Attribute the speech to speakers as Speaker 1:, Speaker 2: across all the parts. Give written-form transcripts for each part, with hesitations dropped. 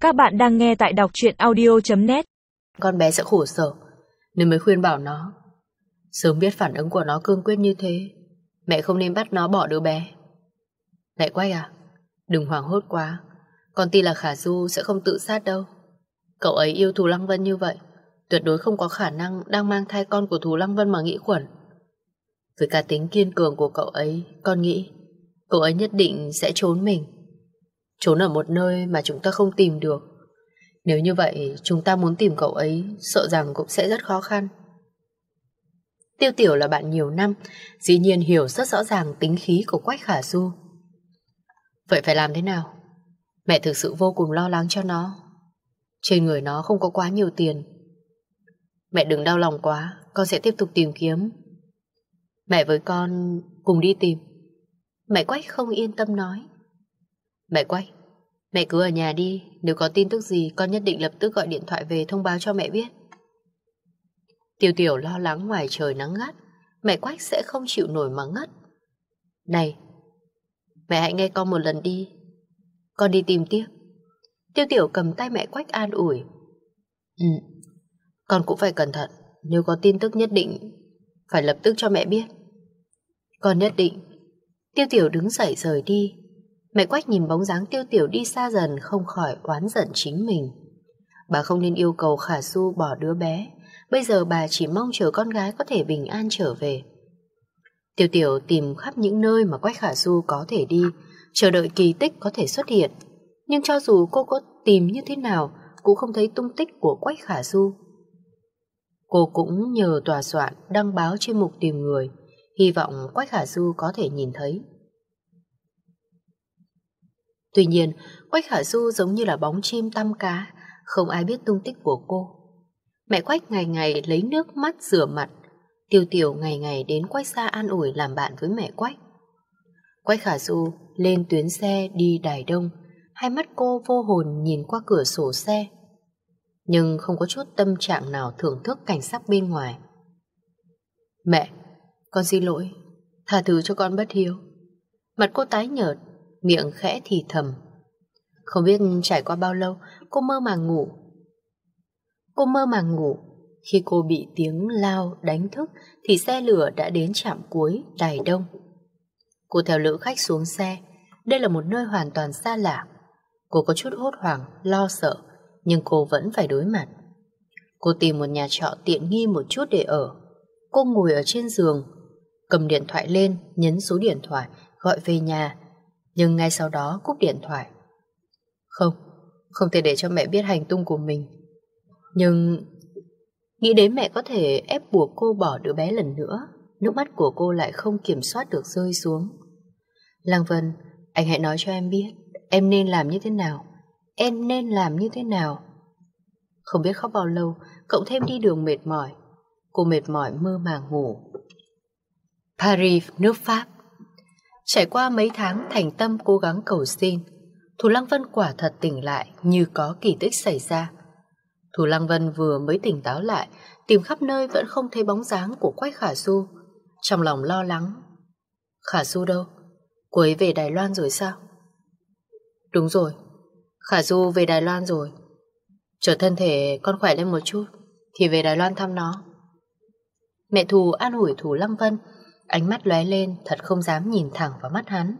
Speaker 1: Các bạn đang nghe tại đọc truyện audio.net.
Speaker 2: Con bé sẽ khổ sở, nên mới khuyên bảo nó. Sớm biết phản ứng của nó cương quyết như thế, mẹ không nên bắt nó bỏ đứa bé. Lại Quách à, đừng hoảng hốt quá. Con tin là Khả Du sẽ không tự sát đâu. Cậu ấy yêu Thù Lăng Vân như vậy, tuyệt đối không có khả năng đang mang thai con của Thù Lăng Vân mà nghĩ quẩn. Với cá tính kiên cường của cậu ấy, con nghĩ cậu ấy nhất định sẽ trốn mình. Trốn ở một nơi mà chúng ta không tìm được. Nếu như vậy, chúng ta muốn tìm cậu ấy sợ rằng cũng sẽ rất khó khăn. Tiêu Tiểu là bạn nhiều năm, dĩ nhiên hiểu rất rõ ràng tính khí của Quách Khả Du. Vậy phải làm thế nào? Mẹ thực sự vô cùng lo lắng cho nó. Trên người nó không có quá nhiều tiền. Mẹ đừng đau lòng quá, con sẽ tiếp tục tìm kiếm. Mẹ với con cùng đi tìm. Mẹ Quách không yên tâm nói. Mẹ Quách, mẹ cứ ở nhà đi, nếu có tin tức gì con nhất định lập tức gọi điện thoại về thông báo cho mẹ biết. Tiêu Tiểu lo lắng ngoài trời nắng gắt, mẹ Quách sẽ không chịu nổi mà ngất. Này, mẹ hãy nghe con một lần đi, con đi tìm tiếp. Tiêu Tiểu cầm tay mẹ Quách an ủi. Con cũng phải cẩn thận, nếu có tin tức nhất định phải lập tức cho mẹ biết. Con nhất định. Tiêu Tiểu đứng dậy rời đi. Mẹ Quách nhìn bóng dáng Tiêu Tiểu đi xa dần không khỏi oán giận chính mình. Bà không nên yêu cầu Khả Du bỏ đứa bé. Bây giờ bà chỉ mong chờ con gái có thể bình an trở về. Tiêu Tiểu tìm khắp những nơi mà Quách Khả Du có thể đi, chờ đợi kỳ tích có thể xuất hiện. Nhưng cho dù cô có tìm như thế nào cũng không thấy tung tích của Quách Khả Du. Cô cũng nhờ tòa soạn đăng báo trên mục tìm người, hy vọng Quách Khả Du có thể nhìn thấy. Tuy nhiên, Quách Khả Du giống như là bóng chim tăm cá, không ai biết tung tích của cô. Mẹ Quách ngày ngày lấy nước mắt rửa mặt, Tiêu Tiểu ngày ngày đến Quách gia an ủi làm bạn với mẹ Quách. Quách Khả Du lên tuyến xe đi Đài Đông, hai mắt cô vô hồn nhìn qua cửa sổ xe, nhưng không có chút tâm trạng nào thưởng thức cảnh sắc bên ngoài. Mẹ, con xin lỗi, tha thứ cho con bất hiếu. Mặt cô tái nhợt, miệng khẽ thì thầm. Không biết trải qua bao lâu, cô mơ màng ngủ. Khi cô bị tiếng lao đánh thức thì xe lửa đã đến trạm cuối Đài Đông. Cô theo lữ khách xuống xe. Đây là một nơi hoàn toàn xa lạ. Cô có chút hốt hoảng, lo sợ, nhưng cô vẫn phải đối mặt. Cô tìm một nhà trọ tiện nghi một chút để ở. Cô ngồi ở trên giường, cầm điện thoại lên, nhấn số điện thoại, gọi về nhà, nhưng ngay sau đó cúp điện thoại. Không thể để cho mẹ biết hành tung của mình. Nhưng nghĩ đến mẹ có thể ép buộc cô bỏ đứa bé lần nữa, nước mắt của cô lại không kiểm soát được rơi xuống. Lăng Vân, anh hãy nói cho em biết, em nên làm như thế nào? Em nên làm như thế nào? Không biết khóc bao lâu, cộng thêm đi đường mệt mỏi. Cô mệt mỏi mơ màng ngủ. Paris, nước Pháp. Trải qua mấy tháng thành tâm cố gắng cầu xin, Thù Lăng Vân quả thật tỉnh lại như có kỳ tích xảy ra. Thù Lăng Vân vừa mới tỉnh táo lại, tìm khắp nơi vẫn không thấy bóng dáng của Quách Khả Du. Trong lòng lo lắng. Khả Du đâu? Cô ấy về Đài Loan rồi sao? Đúng rồi, Khả Du về Đài Loan rồi. Chờ thân thể con khỏe lên một chút thì về Đài Loan thăm nó. Mẹ Thù an ủi Thù Lăng Vân, ánh mắt lóe lên, thật không dám nhìn thẳng vào mắt hắn.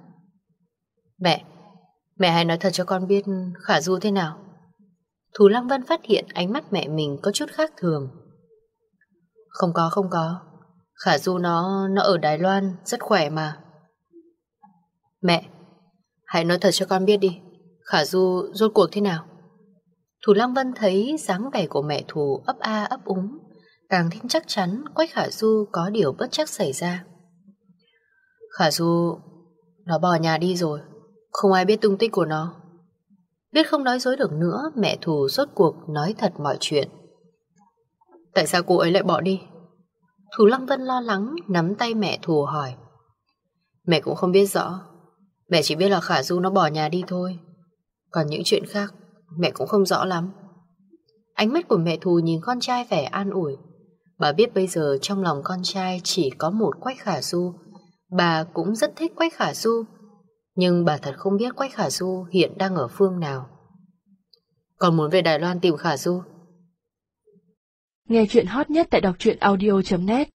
Speaker 2: Mẹ hãy nói thật cho con biết Khả Du thế nào. Thù Lăng Vân phát hiện ánh mắt mẹ mình có chút khác thường. Không có. Khả Du nó ở Đài Loan rất khỏe mà. Mẹ, hãy nói thật cho con biết đi, Khả Du rốt cuộc thế nào? Thù Lăng Vân thấy dáng vẻ của mẹ Thù ấp a ấp úng, càng thêm chắc chắn Quách Khả Du có điều bất trắc xảy ra. Khả Du nó bỏ nhà đi rồi, không ai biết tung tích của nó. Biết không nói dối được nữa, mẹ Thù rốt cuộc nói thật mọi chuyện. Tại sao cô ấy lại bỏ đi? Thù Lăng Vân lo lắng nắm tay mẹ Thù hỏi. Mẹ cũng không biết rõ, mẹ chỉ biết là Khả Du nó bỏ nhà đi thôi, còn những chuyện khác mẹ cũng không rõ lắm. Ánh mắt của mẹ Thù nhìn con trai vẻ an ủi. Bà biết bây giờ trong lòng con trai chỉ có một Quách Khả Du. Bà cũng rất thích Quách Khả Du, nhưng bà thật không biết Quách Khả Du hiện đang ở phương nào. Con muốn về Đài Loan tìm Khả Du.
Speaker 1: Nghe chuyện hot nhất tại đọc truyện audio.net